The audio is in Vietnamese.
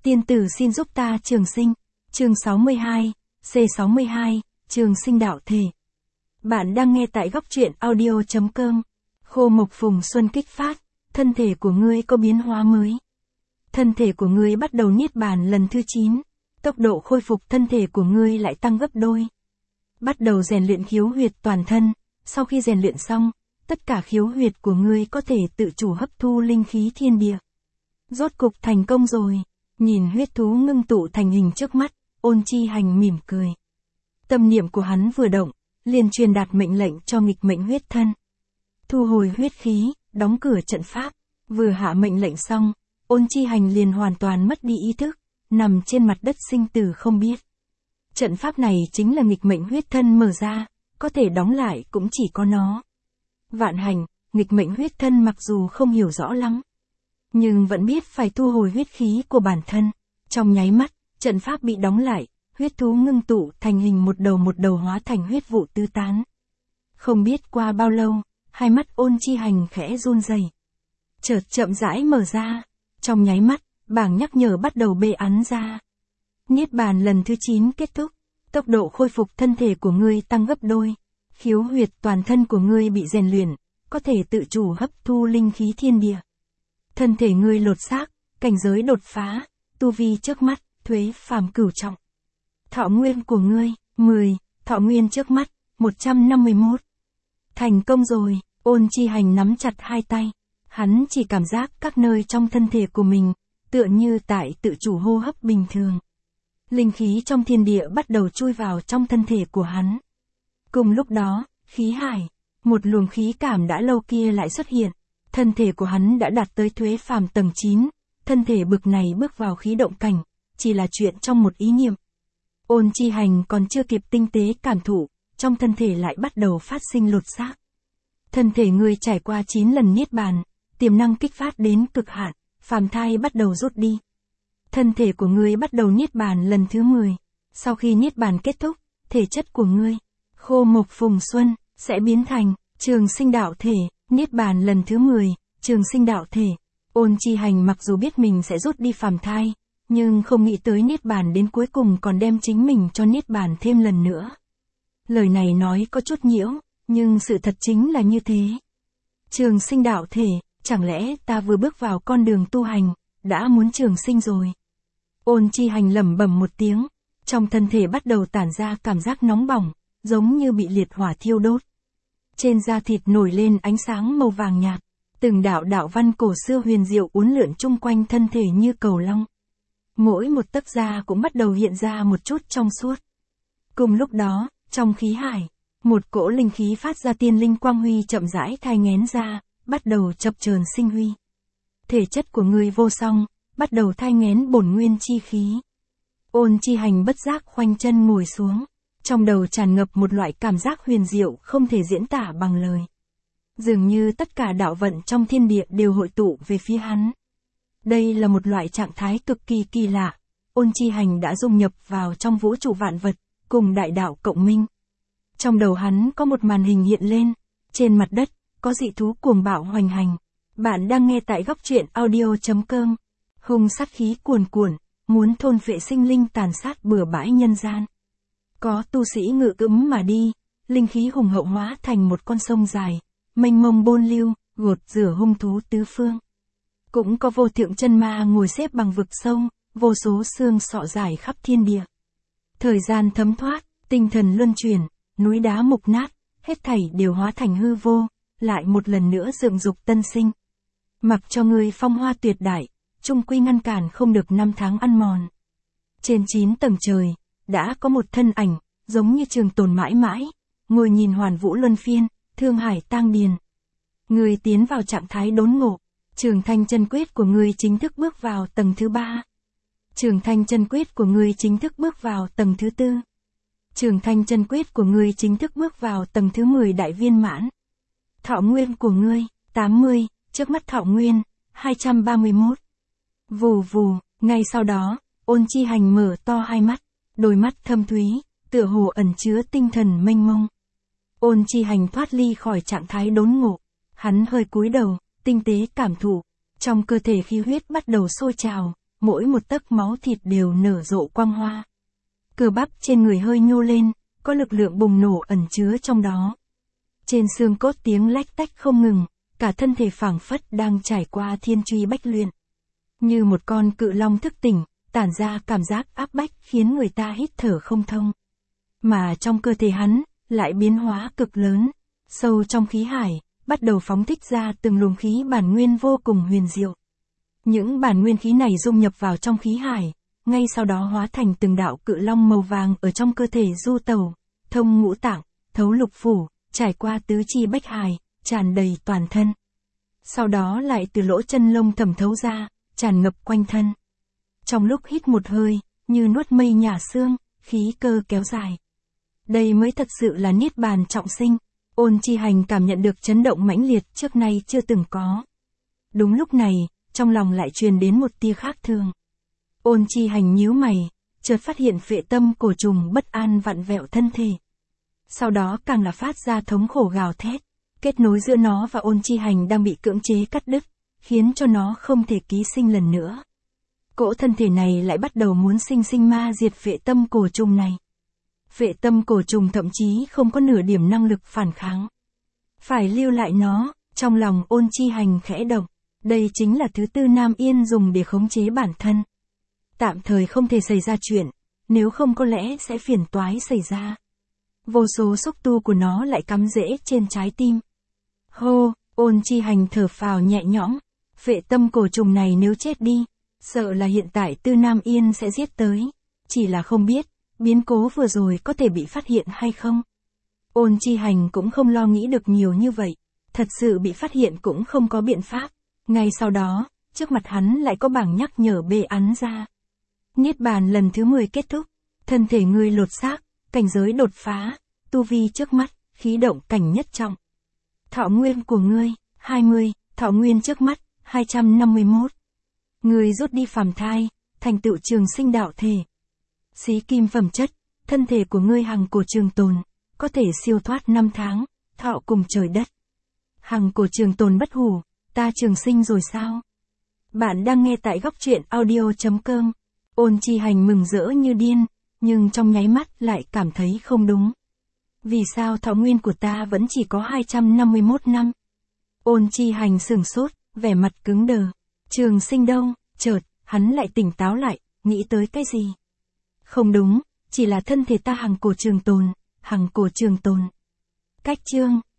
Tiên tử xin giúp ta trường sinh. Chương 62, C62, trường sinh đạo thể. Bạn đang nghe tại góc truyện audio.com. Khô mộc phùng xuân kích phát, thân thể của ngươi có biến hóa mới. Thân thể của ngươi bắt đầu niết bàn lần thứ 9, tốc độ khôi phục thân thể của ngươi lại tăng gấp đôi. Bắt đầu rèn luyện khiếu huyệt toàn thân, sau khi rèn luyện xong, tất cả khiếu huyệt của ngươi có thể tự chủ hấp thu linh khí thiên địa. Rốt cục thành công rồi, nhìn huyết thú ngưng tụ thành hình trước mắt, Ôn Chi Hành mỉm cười. Tâm niệm của hắn vừa động, liền truyền đạt mệnh lệnh cho nghịch mệnh huyết thân. Thu hồi huyết khí, đóng cửa trận pháp, vừa hạ mệnh lệnh xong, Ôn Chi Hành liền hoàn toàn mất đi ý thức, nằm trên mặt đất sinh tử không biết. Trận pháp này chính là nghịch mệnh huyết thân mở ra, có thể đóng lại cũng chỉ có nó. Vạn Hành, nghịch mệnh huyết thân mặc dù không hiểu rõ lắm, nhưng vẫn biết phải thu hồi huyết khí của bản thân. Trong nháy mắt, trận pháp bị đóng lại, huyết thú ngưng tụ thành hình một đầu hóa thành huyết vụ tứ tán. Không biết qua bao lâu, hai mắt Ôn Chi Hành khẽ run rẩy, chợt chậm rãi mở ra. Trong nháy mắt, bảng nhắc nhở bắt đầu bê án ra. Niết bàn lần thứ 9 kết thúc, tốc độ khôi phục thân thể của ngươi tăng gấp đôi. Khiếu huyệt toàn thân của ngươi bị rèn luyện, có thể tự chủ hấp thu linh khí thiên địa. Thân thể ngươi lột xác, cảnh giới đột phá, tu vi trước mắt, thuế phàm cửu trọng. Thọ nguyên của ngươi, 10, thọ nguyên trước mắt, 151. Thành công rồi, Ôn Chi Hành nắm chặt hai tay. Hắn chỉ cảm giác các nơi trong thân thể của mình, tựa như tại tự chủ hô hấp bình thường. Linh khí trong thiên địa bắt đầu chui vào trong thân thể của hắn. Cùng lúc đó, khí hải, một luồng khí cảm đã lâu kia lại xuất hiện. Thân thể của hắn đã đạt tới thuế phàm tầng 9, thân thể bực này bước vào khí động cảnh, chỉ là chuyện trong một ý niệm. Ôn Chi Hành còn chưa kịp tinh tế cảm thụ, trong thân thể lại bắt đầu phát sinh lột xác. Thân thể ngươi trải qua 9 lần niết bàn, tiềm năng kích phát đến cực hạn, phàm thai bắt đầu rút đi. Thân thể của ngươi bắt đầu niết bàn lần thứ 10. Sau khi niết bàn kết thúc, thể chất của ngươi, khô mộc phùng xuân, sẽ biến thành trường sinh đạo thể. Niết bàn lần thứ 10, trường sinh đạo thể. Ôn Chi Hành mặc dù biết mình sẽ rút đi phàm thai, nhưng không nghĩ tới niết bàn đến cuối cùng còn đem chính mình cho niết bàn thêm lần nữa. Lời này nói có chút nhiễu, nhưng sự thật chính là như thế. Trường sinh đạo thể, chẳng lẽ ta vừa bước vào con đường tu hành, đã muốn trường sinh rồi? Ôn Chi Hành lẩm bẩm một tiếng, trong thân thể bắt đầu tản ra cảm giác nóng bỏng, giống như bị liệt hỏa thiêu đốt. Trên da thịt nổi lên ánh sáng màu vàng nhạt, từng đạo đạo văn cổ xưa huyền diệu uốn lượn chung quanh thân thể như cầu long. Mỗi một tấc da cũng bắt đầu hiện ra một chút trong suốt. Cùng lúc đó, trong khí hải, một cỗ linh khí phát ra tiên linh quang huy chậm rãi thai nghén ra, bắt đầu chập chờn sinh huy. Thể chất của ngươi vô song, bắt đầu thai nghén bổn nguyên chi khí. Ôn Chi Hành bất giác khoanh chân ngồi xuống. Trong đầu tràn ngập một loại cảm giác huyền diệu không thể diễn tả bằng lời. Dường như tất cả đạo vận trong thiên địa đều hội tụ về phía hắn. Đây là một loại trạng thái cực kỳ kỳ lạ. Ôn Chi Hành đã dung nhập vào trong vũ trụ vạn vật, cùng đại đạo cộng minh. Trong đầu hắn có một màn hình hiện lên. Trên mặt đất, có dị thú cuồng bạo hoành hành. Bạn đang nghe tại góc truyện audio.com. Hung sát khí cuồn cuộn, muốn thôn phệ sinh linh tàn sát bừa bãi nhân gian. Có tu sĩ ngự cưỡng mà đi, linh khí hùng hậu hóa thành một con sông dài, mênh mông bôn lưu, gột rửa hung thú tứ phương. Cũng có vô thượng chân ma ngồi xếp bằng vực sông, vô số xương sọ dài khắp thiên địa. Thời gian thấm thoát, tinh thần luân chuyển, núi đá mục nát, hết thảy đều hóa thành hư vô, lại một lần nữa dựng dục tân sinh. Mặc cho ngươi phong hoa tuyệt đại, chung quy ngăn cản không được năm tháng ăn mòn. Trên 9 tầng trời, đã có một thân ảnh, giống như trường tồn mãi mãi, ngồi nhìn hoàn vũ luân phiên, thương hải tang điền. Ngươi tiến vào trạng thái đốn ngộ, Trường Thanh chân quyết của ngươi chính thức bước vào tầng thứ 3. Trường Thanh chân quyết của ngươi chính thức bước vào tầng thứ 4. Trường Thanh chân quyết của ngươi chính thức bước vào tầng thứ 10 đại viên mãn. Thọ nguyên của ngươi, 80, trước mắt thọ nguyên, 231. Vù vù, ngay sau đó, Ôn Chi Hành mở to hai mắt, đôi mắt thâm thúy, tựa hồ ẩn chứa tinh thần mênh mông. Ôn Chi Hành thoát ly khỏi trạng thái đốn ngộ, hắn hơi cúi đầu, tinh tế cảm thụ, trong cơ thể khí huyết bắt đầu sôi trào, mỗi một tấc máu thịt đều nở rộ quang hoa. Cơ bắp trên người hơi nhô lên, có lực lượng bùng nổ ẩn chứa trong đó. Trên xương cốt tiếng lách tách không ngừng, cả thân thể phảng phất đang trải qua thiên truy bách luyện. Như một con cự long thức tỉnh, tản ra cảm giác áp bách khiến người ta hít thở không thông. Mà trong cơ thể hắn, lại biến hóa cực lớn, sâu trong khí hải, bắt đầu phóng thích ra từng luồng khí bản nguyên vô cùng huyền diệu. Những bản nguyên khí này dung nhập vào trong khí hải, ngay sau đó hóa thành từng đạo cự long màu vàng ở trong cơ thể du tẩu, thông ngũ tạng, thấu lục phủ, trải qua tứ chi bách hải, tràn đầy toàn thân. Sau đó lại từ lỗ chân lông thẩm thấu ra, tràn ngập quanh thân. Trong lúc hít một hơi, như nuốt mây nhả xương, khí cơ kéo dài. Đây mới thật sự là niết bàn trọng sinh. Ôn Chi Hành cảm nhận được chấn động mãnh liệt trước nay chưa từng có. Đúng lúc này, trong lòng lại truyền đến một tia khác thường. Ôn Chi Hành nhíu mày, chợt phát hiện phệ tâm cổ trùng bất an vặn vẹo thân thể. Sau đó càng là phát ra thống khổ gào thét, kết nối giữa nó và Ôn Chi Hành đang bị cưỡng chế cắt đứt, khiến cho nó không thể ký sinh lần nữa. Cỗ thân thể này lại bắt đầu muốn sinh ma diệt phệ tâm cổ trùng này. Phệ tâm cổ trùng thậm chí không có nửa điểm năng lực phản kháng. Phải lưu lại nó, trong lòng Ôn Chi Hành khẽ động. Đây chính là thứ Tư Nam Yên dùng để khống chế bản thân. Tạm thời không thể xảy ra chuyện, nếu không có lẽ sẽ phiền toái xảy ra. Vô số xúc tu của nó lại cắm rễ trên trái tim. Hô, Ôn Chi Hành thở phào nhẹ nhõm. Phệ tâm cổ trùng này nếu chết đi, sợ là hiện tại Tư Nam Yên sẽ giết tới. Chỉ là không biết, biến cố vừa rồi có thể bị phát hiện hay không. Ôn Chi Hành cũng không lo nghĩ được nhiều như vậy. Thật sự bị phát hiện cũng không có biện pháp. Ngay sau đó, trước mặt hắn lại có bảng nhắc nhở bê án ra. Niết bàn lần thứ 10 kết thúc, thân thể ngươi lột xác, cảnh giới đột phá, tu vi trước mắt, khí động cảnh nhất trọng. Thọ nguyên của ngươi, 20, thọ nguyên trước mắt, 251. Ngươi rút đi phàm thai, thành tựu trường sinh đạo thể. Xí kim phẩm chất, thân thể của ngươi hằng cổ trường tồn, có thể siêu thoát 5 tháng, thọ cùng trời đất. Hằng cổ trường tồn bất hủ, ta trường sinh rồi sao? Bạn đang nghe tại góc truyện audio.com. Ôn Chi Hành mừng rỡ như điên, nhưng trong nháy mắt lại cảm thấy không đúng. Vì sao thọ nguyên của ta vẫn chỉ có 251 năm? Ôn Chi Hành sửng sốt, vẻ mặt cứng đờ. Trường sinh đâu? Chợt, hắn lại tỉnh táo lại, nghĩ tới cái gì? Không đúng, chỉ là thân thể ta hằng cổ trường tồn, hằng cổ trường tồn. Cách chương